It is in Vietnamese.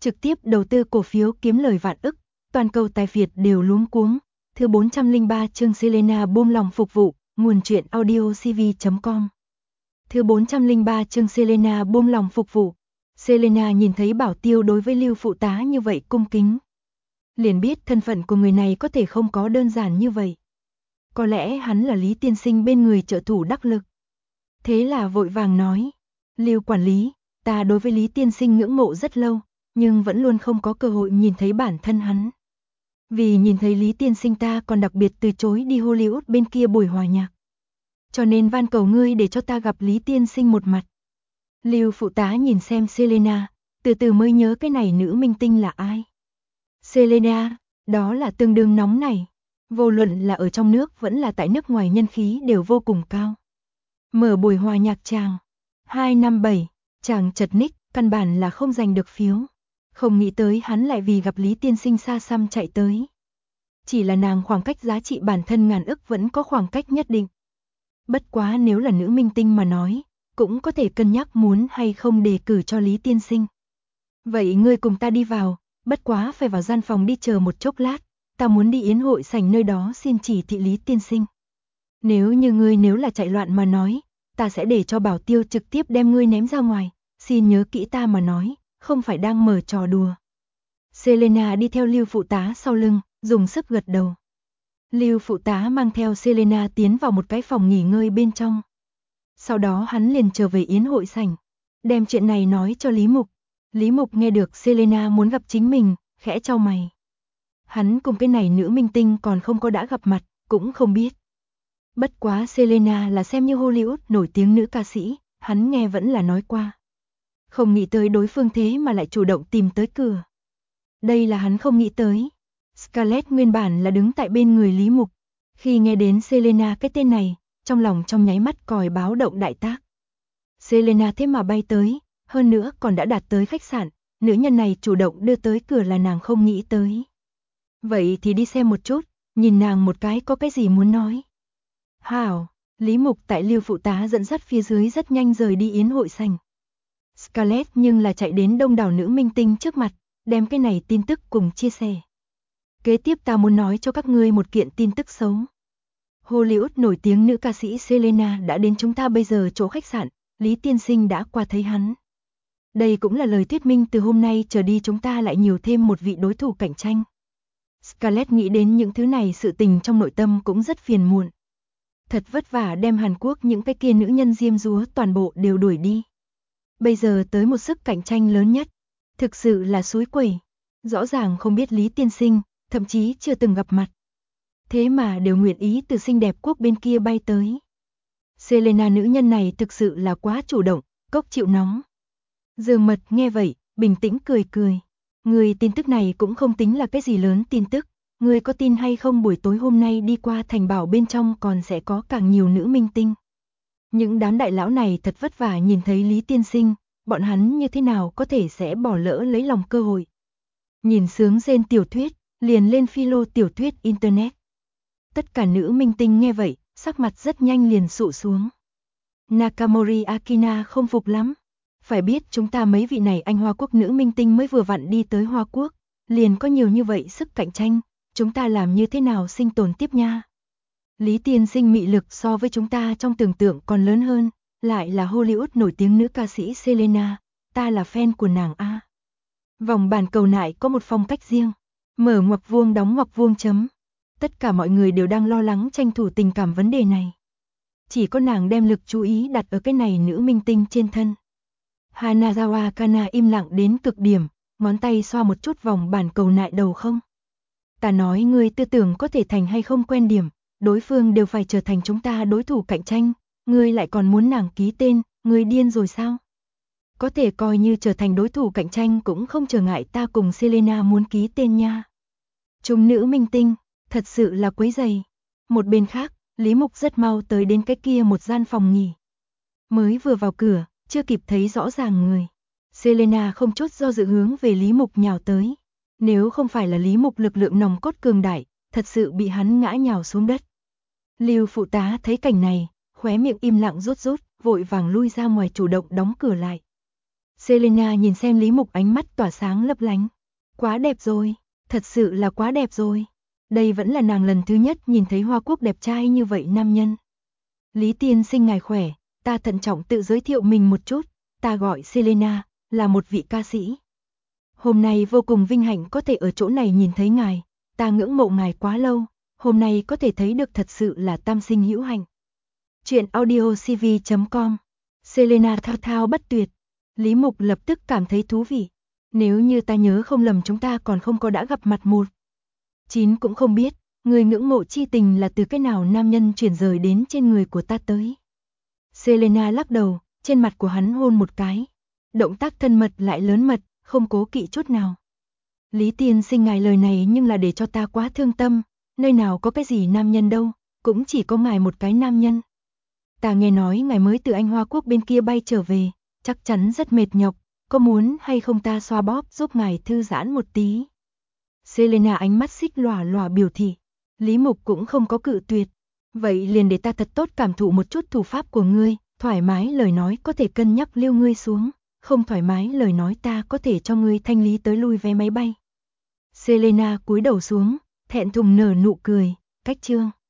trực tiếp đầu tư cổ phiếu kiếm lời vạn ức, toàn cầu tài Việt đều luống cuống. Thứ 403 chương Selena buông lòng phục vụ, nguồn truyện audio cv.com. Thứ 403 chương Selena buông lòng phục vụ. Selena nhìn thấy Bảo Tiêu đối với Lưu phụ tá như vậy cung kính, liền biết thân phận của người này có thể không có đơn giản như vậy. Có lẽ hắn là Lý tiên sinh bên người trợ thủ đắc lực. Thế là vội vàng nói, Lưu quản lý, ta đối với Lý tiên sinh ngưỡng mộ rất lâu, nhưng vẫn luôn không có cơ hội nhìn thấy bản thân hắn. Vì nhìn thấy Lý tiên sinh ta còn đặc biệt từ chối đi Hollywood bên kia buổi hòa nhạc. Cho nên van cầu ngươi để cho ta gặp Lý tiên sinh một mặt. Lưu phụ tá nhìn xem Selena, từ từ mới nhớ cái này nữ minh tinh là ai. Selena, đó là tương đương nóng này. Vô luận là ở trong nước vẫn là tại nước ngoài nhân khí đều vô cùng cao. Mở buổi hòa nhạc chàng 257, chàng chật ních, căn bản là không giành được phiếu. Không nghĩ tới hắn lại vì gặp Lý tiên sinh xa xăm chạy tới. Chỉ là nàng khoảng cách giá trị bản thân ngàn ức vẫn có khoảng cách nhất định. Bất quá nếu là nữ minh tinh mà nói, cũng có thể cân nhắc muốn hay không đề cử cho Lý tiên sinh. Vậy ngươi cùng ta đi vào, bất quá phải vào gian phòng đi chờ một chốc lát, ta muốn đi yến hội sảnh nơi đó xin chỉ thị Lý tiên sinh. Nếu như ngươi nếu là chạy loạn mà nói, ta sẽ để cho Bảo Tiêu trực tiếp đem ngươi ném ra ngoài, xin nhớ kỹ ta mà nói, không phải đang mở trò đùa. Selena đi theo Lưu phụ tá sau lưng, dùng sức gật đầu. Lưu phụ tá mang theo Selena tiến vào một cái phòng nghỉ ngơi bên trong. Sau đó hắn liền trở về yến hội sảnh, đem chuyện này nói cho Lý Mục. Lý Mục nghe được Selena muốn gặp chính mình, khẽ chau mày. Hắn cùng cái này nữ minh tinh còn không có đã gặp mặt, cũng không biết. Bất quá Selena là xem như Hollywood nổi tiếng nữ ca sĩ, hắn nghe vẫn là nói qua. Không nghĩ tới đối phương thế mà lại chủ động tìm tới cửa. Đây là hắn không nghĩ tới. Scarlett nguyên bản là đứng tại bên người Lý Mục. Khi nghe đến Selena cái tên này, trong lòng trong nháy mắt còi báo động đại tác. Selena thế mà bay tới, hơn nữa còn đã đạt tới khách sạn, nữ nhân này chủ động đưa tới cửa là nàng không nghĩ tới. Vậy thì đi xem một chút, nhìn nàng một cái có cái gì muốn nói. Hảo, Lý Mục tại Lưu phụ tá dẫn dắt phía dưới rất nhanh rời đi yến hội sảnh. Scarlett nhưng là chạy đến đông đảo nữ minh tinh trước mặt, đem cái này tin tức cùng chia sẻ. Kế tiếp ta muốn nói cho các ngươi một kiện tin tức xấu. Hollywood nổi tiếng nữ ca sĩ Selena đã đến chúng ta bây giờ chỗ khách sạn, Lý tiên sinh đã qua thấy hắn. Đây cũng là lời thuyết minh từ hôm nay trở đi chúng ta lại nhiều thêm một vị đối thủ cạnh tranh. Scarlett nghĩ đến những thứ này sự tình trong nội tâm cũng rất phiền muộn. Thật vất vả đem Hàn Quốc những cái kia nữ nhân diêm dúa toàn bộ đều đuổi đi. Bây giờ tới một sức cạnh tranh lớn nhất, thực sự là suối quẩy. Rõ ràng không biết Lý tiên sinh, thậm chí chưa từng gặp mặt. Thế mà đều nguyện ý từ xinh đẹp quốc bên kia bay tới. Selena nữ nhân này thực sự là quá chủ động, cốc chịu nóng. Dương Mật nghe vậy, bình tĩnh cười cười. Người tin tức này cũng không tính là cái gì lớn tin tức. Người có tin hay không buổi tối hôm nay đi qua thành bảo bên trong còn sẽ có càng nhiều nữ minh tinh. Những đám đại lão này thật vất vả nhìn thấy Lý tiên sinh, bọn hắn như thế nào có thể sẽ bỏ lỡ lấy lòng cơ hội. Nhìn sướng rên tiểu thuyết, liền lên philo tiểu thuyết internet. Tất cả nữ minh tinh nghe vậy, sắc mặt rất nhanh liền sụ xuống. Nakamori Akina không phục lắm. Phải biết chúng ta mấy vị này anh Hoa Quốc nữ minh tinh mới vừa vặn đi tới Hoa Quốc, liền có nhiều như vậy sức cạnh tranh, chúng ta làm như thế nào sinh tồn tiếp nha. Lý tiên sinh mị lực so với chúng ta trong tưởng tượng còn lớn hơn, lại là Hollywood nổi tiếng nữ ca sĩ Selena, ta là fan của nàng a. Vòng bàn cầu nại có một phong cách riêng, mở ngoặc vuông đóng ngoặc vuông chấm. Tất cả mọi người đều đang lo lắng tranh thủ tình cảm vấn đề này. Chỉ có nàng đem lực chú ý đặt ở cái này nữ minh tinh trên thân. Hanazawa Kana im lặng đến cực điểm, ngón tay xoa một chút vòng bàn cầu nại đầu không. Ta nói ngươi tư tưởng có thể thành hay không quen điểm, đối phương đều phải trở thành chúng ta đối thủ cạnh tranh, ngươi lại còn muốn nàng ký tên, ngươi điên rồi sao? Có thể coi như trở thành đối thủ cạnh tranh cũng không trở ngại ta cùng Selena muốn ký tên nha. Chúng nữ minh tinh, thật sự là quấy rầy. Một bên khác, Lý Mục rất mau tới đến cái kia một gian phòng nghỉ. Mới vừa vào cửa, chưa kịp thấy rõ ràng người. Selena không chút do dự hướng về Lý Mục nhào tới. Nếu không phải là Lý Mục lực lượng nòng cốt cường đại, thật sự bị hắn ngã nhào xuống đất. Lưu phụ tá thấy cảnh này, khóe miệng im lặng rút rút, vội vàng lui ra ngoài chủ động đóng cửa lại. Selena nhìn xem Lý Mục ánh mắt tỏa sáng lấp lánh. Quá đẹp rồi, thật sự là quá đẹp rồi. Đây vẫn là nàng lần thứ nhất nhìn thấy Hoa Quốc đẹp trai như vậy nam nhân. Lý tiên sinh ngài khỏe, ta thận trọng tự giới thiệu mình một chút, ta gọi Selena, là một vị ca sĩ. Hôm nay vô cùng vinh hạnh có thể ở chỗ này nhìn thấy ngài, ta ngưỡng mộ ngài quá lâu, hôm nay có thể thấy được thật sự là tam sinh hữu hạnh. Chuyện audio cv.com. Selena thao thao bất tuyệt. Lý Mục lập tức cảm thấy thú vị. Nếu như ta nhớ không lầm chúng ta còn không có đã gặp mặt một. Chín cũng không biết, người ngưỡng mộ chi tình là từ cái nào nam nhân chuyển rời đến trên người của ta tới. Selena lắc đầu, trên mặt của hắn hôn một cái. Động tác thân mật lại lớn mật, không cố kỵ chút nào. Lý tiên sinh ngài lời này nhưng là để cho ta quá thương tâm, nơi nào có cái gì nam nhân đâu, cũng chỉ có ngài một cái nam nhân. Ta nghe nói ngài mới từ Anh Hoa Quốc bên kia bay trở về, chắc chắn rất mệt nhọc, có muốn hay không ta xoa bóp giúp ngài thư giãn một tí. Selena ánh mắt xích lòa lòa biểu thị, Lý Mục cũng không có cự tuyệt. Vậy liền để ta thật tốt cảm thụ một chút thủ pháp của ngươi, thoải mái lời nói có thể cân nhắc lưu ngươi xuống, không thoải mái lời nói ta có thể cho ngươi thanh lý tới lui vé máy bay. Selena cúi đầu xuống, thẹn thùng nở nụ cười, cách chương.